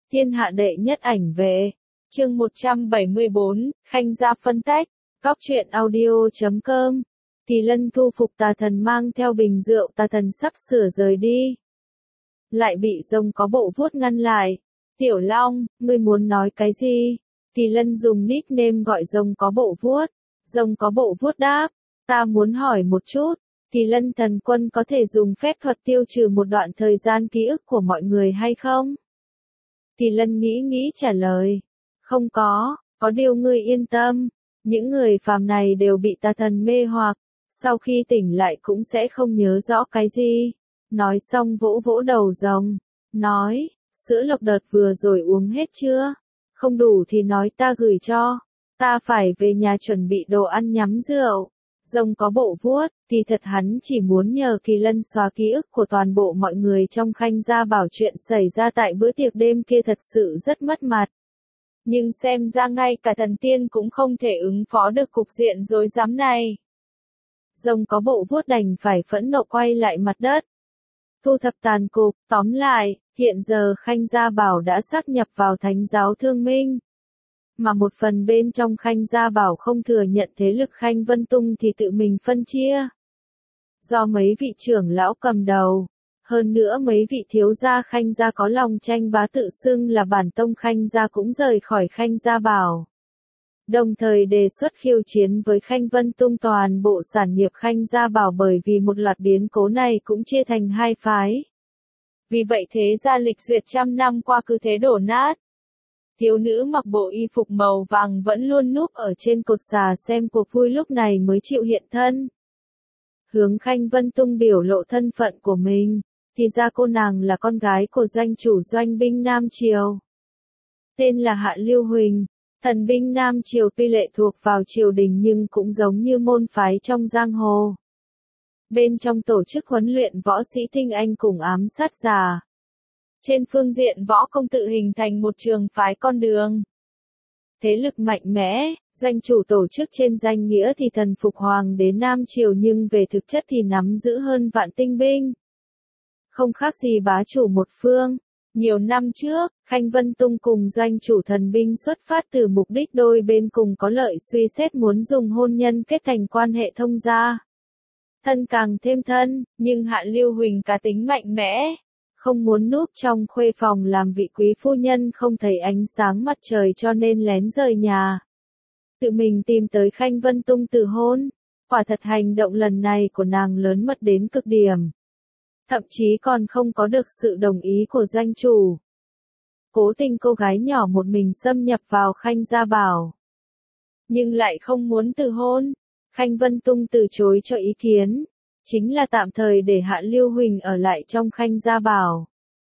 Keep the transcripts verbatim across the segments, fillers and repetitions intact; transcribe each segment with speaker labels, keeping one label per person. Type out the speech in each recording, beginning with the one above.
Speaker 1: Thiên hạ đệ nhất ảnh vệ. Chương một trăm bảy mươi bốn, Khanh gia phân tách. Góc truyện audio chấm com. Kỳ Lân thu phục tà thần mang theo bình rượu, tà thần sắp sửa rời đi. Lại bị rồng có bộ vuốt ngăn lại. Tiểu Long, ngươi muốn nói cái gì? Kỳ Lân dùng nickname gọi rồng có bộ vuốt. Rồng có bộ vuốt đáp, ta muốn hỏi một chút. Kỳ Lân thần quân có thể dùng phép thuật tiêu trừ một đoạn thời gian ký ức của mọi người hay không? Kỳ Lân nghĩ nghĩ trả lời. Không có, có điều ngươi yên tâm. Những người phàm này đều bị tà thần mê hoặc. Sau khi tỉnh lại cũng sẽ không nhớ rõ cái gì. Nói xong vỗ vỗ đầu rồng. Nói, sữa lộc đợt vừa rồi uống hết chưa? Không đủ thì nói ta gửi cho. Ta phải về nhà chuẩn bị đồ ăn nhắm rượu. Rồng có bộ vuốt, kỳ thật hắn chỉ muốn nhờ Kỳ Lân xóa ký ức của toàn bộ mọi người trong Khanh gia bảo chuyện xảy ra tại bữa tiệc đêm kia thật sự rất mất mặt. Nhưng xem ra ngay cả thần tiên cũng không thể ứng phó được cục diện rối rắm này. Rồng có bộ vuốt đành phải phẫn nộ quay lại mặt đất. Thu thập tàn cục, tóm lại, hiện giờ Khanh gia bảo đã sáp nhập vào Thánh giáo Thương Minh. Mà một phần bên trong Khanh gia bảo không thừa nhận thế lực Khanh Vân Tung thì tự mình phân chia. Do mấy vị trưởng lão cầm đầu, hơn nữa mấy vị thiếu gia Khanh gia có lòng tranh bá tự xưng là bản tông Khanh gia cũng rời khỏi Khanh gia bảo. Đồng thời đề xuất khiêu chiến với Khanh Vân Tung toàn bộ sản nghiệp Khanh gia bảo, bởi vì một loạt biến cố này cũng chia thành hai phái. Vì vậy thế gia lịch duyệt trăm năm qua cứ thế đổ nát. Thiếu nữ mặc bộ y phục màu vàng vẫn luôn núp ở trên cột xà xem cuộc vui lúc này mới chịu hiện thân. Hướng Khanh Vân Tung biểu lộ thân phận của mình, thì ra cô nàng là con gái của doanh chủ doanh binh Nam Triều. Tên là Hạ Lưu Huỳnh, thần binh Nam Triều tuy lệ thuộc vào triều đình nhưng cũng giống như môn phái trong giang hồ. Bên trong tổ chức huấn luyện võ sĩ tinh anh cùng ám sát giả. Trên phương diện võ công tự hình thành một trường phái con đường. Thế lực mạnh mẽ, doanh chủ tổ chức trên danh nghĩa thì thần phục hoàng đế Nam Triều nhưng về thực chất thì nắm giữ hơn vạn tinh binh. Không khác gì bá chủ một phương. Nhiều năm trước, Khanh Vân Tung cùng doanh chủ thần binh xuất phát từ mục đích đôi bên cùng có lợi, suy xét muốn dùng hôn nhân kết thành quan hệ thông gia. Thân càng thêm thân, nhưng Hạ Lưu Huỳnh cá tính mạnh mẽ. Không muốn núp trong khuê phòng làm vị quý phu nhân không thấy ánh sáng mặt trời cho nên lén rời nhà. Tự mình tìm tới Khanh Vân Tung từ hôn. Quả thật hành động lần này của nàng lớn mật đến cực điểm. Thậm chí còn không có được sự đồng ý của doanh chủ. Cố tình cô gái nhỏ một mình xâm nhập vào Khanh gia bảo. Nhưng lại không muốn từ hôn. Khanh Vân Tung từ chối cho ý kiến. Chính là tạm thời để Hạ Lưu Huỳnh ở lại trong Khanh gia bảo.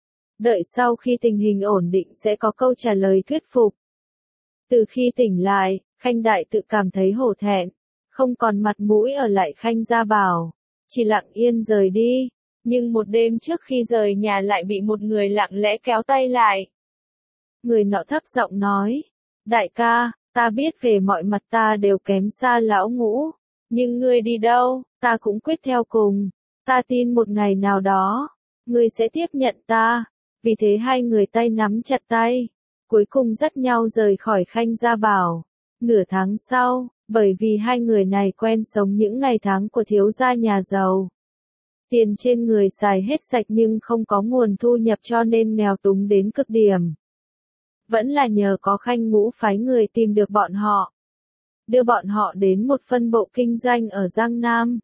Speaker 1: Đợi sau khi tình hình ổn định sẽ có câu trả lời thuyết phục. Từ khi tỉnh lại, Khanh Đại tự cảm thấy hổ thẹn, không còn mặt mũi ở lại Khanh gia bảo, chỉ lặng yên rời đi. Nhưng một đêm trước khi rời nhà lại bị một người lặng lẽ kéo tay lại. Người nọ thấp giọng nói, đại ca, ta biết về mọi mặt ta đều kém xa lão Ngũ, nhưng ngươi đi đâu, ta cũng quyết theo cùng. Ta tin một ngày nào đó, ngươi sẽ tiếp nhận ta. Vì thế hai người tay nắm chặt tay, cuối cùng dắt nhau rời khỏi Khanh gia bảo. Nửa tháng sau, bởi vì hai người này quen sống những ngày tháng của thiếu gia nhà giàu. Tiền trên người xài hết sạch nhưng không có nguồn thu nhập cho nên nghèo túng đến cực điểm. Vẫn là nhờ có Khanh Ngũ phái người tìm được bọn họ. Đưa bọn họ đến một phân bộ kinh doanh ở Giang Nam.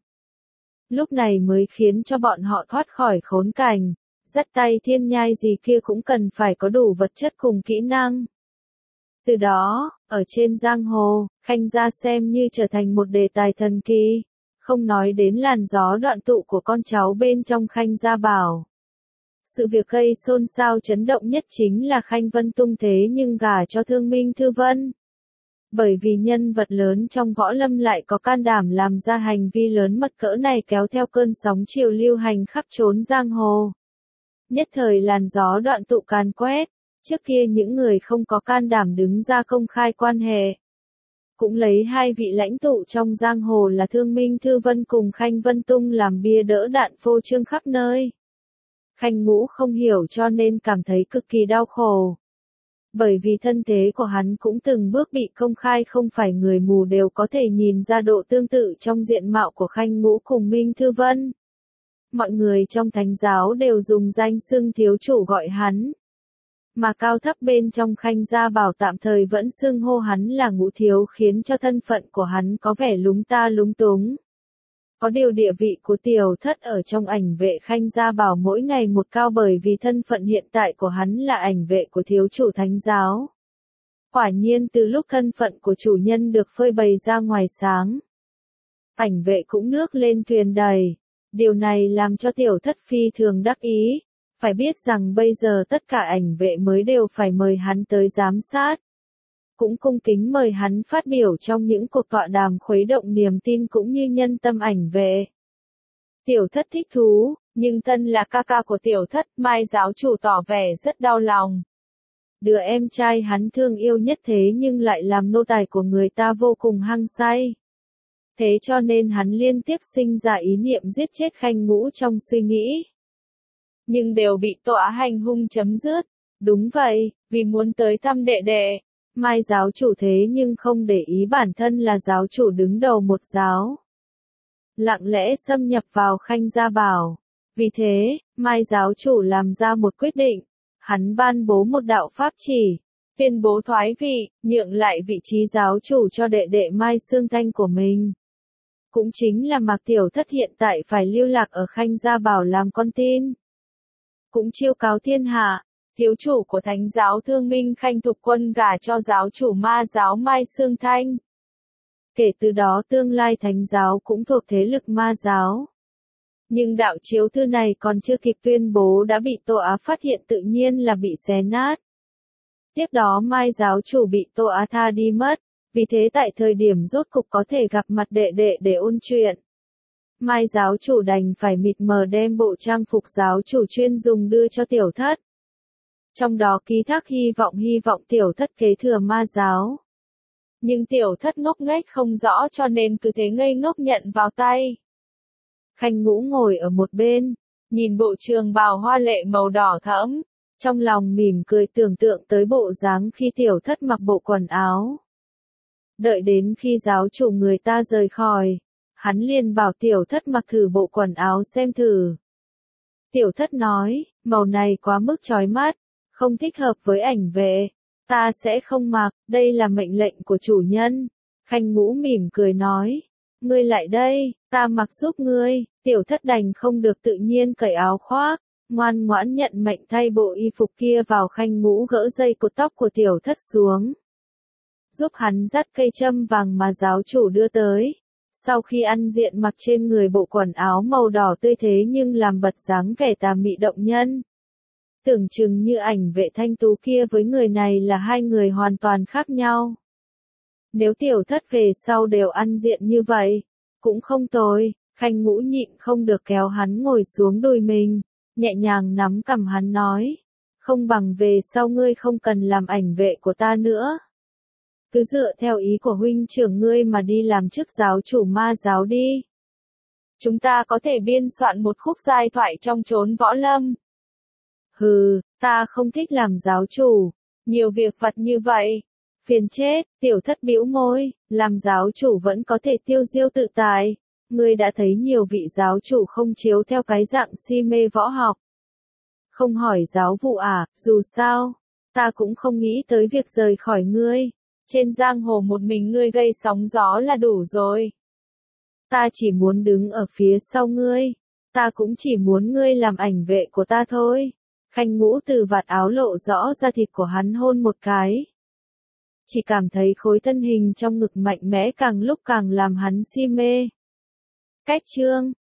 Speaker 1: Lúc này mới khiến cho bọn họ thoát khỏi khốn cảnh. Dắt tay thiên nhai gì kia cũng cần phải có đủ vật chất cùng kỹ năng. Từ đó, ở trên giang hồ, Khanh gia xem như trở thành một đề tài thần kỳ. Không nói đến làn gió đoạn tụ của con cháu bên trong Khanh gia bảo. Sự việc gây xôn xao chấn động nhất chính là Khanh Vân Tung thế nhưng gả cho Thương Minh Thư Vân. Bởi vì nhân vật lớn trong võ lâm lại có can đảm làm ra hành vi lớn mật cỡ này kéo theo cơn sóng chiều lưu hành khắp chốn giang hồ. Nhất thời làn gió đoạn tụ càn quét, trước kia những người không có can đảm đứng ra công khai quan hệ. Cũng lấy hai vị lãnh tụ trong giang hồ là Thương Minh Thư Vân cùng Khanh Vân Tung làm bia đỡ đạn phô trương khắp nơi. Khanh Ngũ không hiểu cho nên cảm thấy cực kỳ đau khổ. Bởi vì thân thế của hắn cũng từng bước bị công khai, không phải người mù đều có thể nhìn ra độ tương tự trong diện mạo của Khanh Ngũ cùng Minh Thư Vân. Mọi người trong thánh giáo đều dùng danh xưng thiếu chủ gọi hắn. Mà cao thấp bên trong Khanh Gia Bảo tạm thời vẫn xưng hô hắn là Ngũ thiếu, khiến cho thân phận của hắn có vẻ lúng ta lúng túng. Có điều địa vị của tiểu thất ở trong ảnh vệ Khanh Gia Bảo mỗi ngày một cao, bởi vì thân phận hiện tại của hắn là ảnh vệ của thiếu chủ thánh giáo. Quả nhiên từ lúc thân phận của chủ nhân được phơi bày ra ngoài sáng, ảnh vệ cũng nước lên thuyền đầy. Điều này làm cho tiểu thất phi thường đắc ý. Phải biết rằng bây giờ tất cả ảnh vệ mới đều phải mời hắn tới giám sát. Cũng cung kính mời hắn phát biểu trong những cuộc tọa đàm khuấy động niềm tin cũng như nhân tâm ảnh vệ. Tiểu thất thích thú, nhưng thân là ca ca của tiểu thất, Mai giáo chủ tỏ vẻ rất đau lòng. Đứa em trai hắn thương yêu nhất thế nhưng lại làm nô tài của người ta vô cùng hăng say. Thế cho nên hắn liên tiếp sinh ra ý niệm giết chết Khanh Ngũ trong suy nghĩ. Nhưng đều bị tọa hành hung chấm dứt. Đúng vậy, vì muốn tới thăm đệ đệ, Mai giáo chủ thế nhưng không để ý bản thân là giáo chủ đứng đầu một giáo. Lặng lẽ xâm nhập vào Khanh Gia Bảo. Vì thế, Mai giáo chủ làm ra một quyết định. Hắn ban bố một đạo pháp chỉ, tuyên bố thoái vị, nhượng lại vị trí giáo chủ cho đệ đệ Mai Sương Thanh của mình. Cũng chính là Mạc Tiểu Thất hiện tại phải lưu lạc ở Khanh Gia Bảo làm con tin. Cũng chiêu cáo thiên hạ, thiếu chủ của thánh giáo Thương Minh Khanh Thục Quân gả cho giáo chủ ma giáo Mai Sương Thanh. Kể từ đó tương lai thánh giáo cũng thuộc thế lực ma giáo. Nhưng đạo chiếu thư này còn chưa kịp tuyên bố đã bị Tô Á phát hiện, tự nhiên là bị xé nát. Tiếp đó Mai giáo chủ bị Tô Á tha đi mất. Vì thế tại thời điểm rốt cục có thể gặp mặt đệ đệ để ôn chuyện, Mai giáo chủ đành phải mịt mờ đem bộ trang phục giáo chủ chuyên dùng đưa cho tiểu thất. Trong đó ký thác hy vọng hy vọng tiểu thất kế thừa ma giáo. Nhưng tiểu thất ngốc nghếch không rõ cho nên cứ thế ngây ngốc nhận vào tay. Khanh Ngũ ngồi ở một bên, nhìn bộ trường bào hoa lệ màu đỏ thẫm, trong lòng mỉm cười tưởng tượng tới bộ dáng khi tiểu thất mặc bộ quần áo. Đợi đến khi giáo chủ người ta rời khỏi, hắn liền bảo tiểu thất mặc thử bộ quần áo xem thử. Tiểu thất nói, màu này quá mức chói mắt, không thích hợp với ảnh vệ, ta sẽ không mặc, đây là mệnh lệnh của chủ nhân. Khanh Ngũ mỉm cười nói, ngươi lại đây, ta mặc giúp ngươi. Tiểu thất đành không được tự nhiên cởi áo khoác, ngoan ngoãn nhận mệnh thay bộ y phục kia vào. Khanh Ngũ gỡ dây cột tóc của tiểu thất xuống, giúp hắn dắt cây châm vàng mà giáo chủ đưa tới. Sau khi ăn diện mặc trên người bộ quần áo màu đỏ tươi thế nhưng làm bật dáng vẻ tà mị động nhân. Tưởng chừng như ảnh vệ thanh tú kia với người này là hai người hoàn toàn khác nhau. Nếu tiểu thất về sau đều ăn diện như vậy, cũng không tồi. Khanh Ngũ nhịn không được kéo hắn ngồi xuống đùi mình, nhẹ nhàng nắm cằm hắn nói, không bằng về sau ngươi không cần làm ảnh vệ của ta nữa. Cứ dựa theo ý của huynh trưởng ngươi mà đi làm chức giáo chủ ma giáo đi. Chúng ta có thể biên soạn một khúc giai thoại trong chốn võ lâm. Hừ, ta không thích làm giáo chủ, nhiều việc vặt như vậy. Phiền chết, tiểu thất bĩu môi, làm giáo chủ vẫn có thể tiêu diêu tự tại. Ngươi đã thấy nhiều vị giáo chủ không chiếu theo cái dạng si mê võ học. Không hỏi giáo vụ à, dù sao, ta cũng không nghĩ tới việc rời khỏi ngươi. Trên giang hồ một mình ngươi gây sóng gió là đủ rồi. Ta chỉ muốn đứng ở phía sau ngươi. Ta cũng chỉ muốn ngươi làm ảnh vệ của ta thôi. Khanh Ngũ từ vạt áo lộ rõ ra thịt của hắn hôn một cái. Chỉ cảm thấy khối thân hình trong ngực mạnh mẽ càng lúc càng làm hắn si mê. Cách chương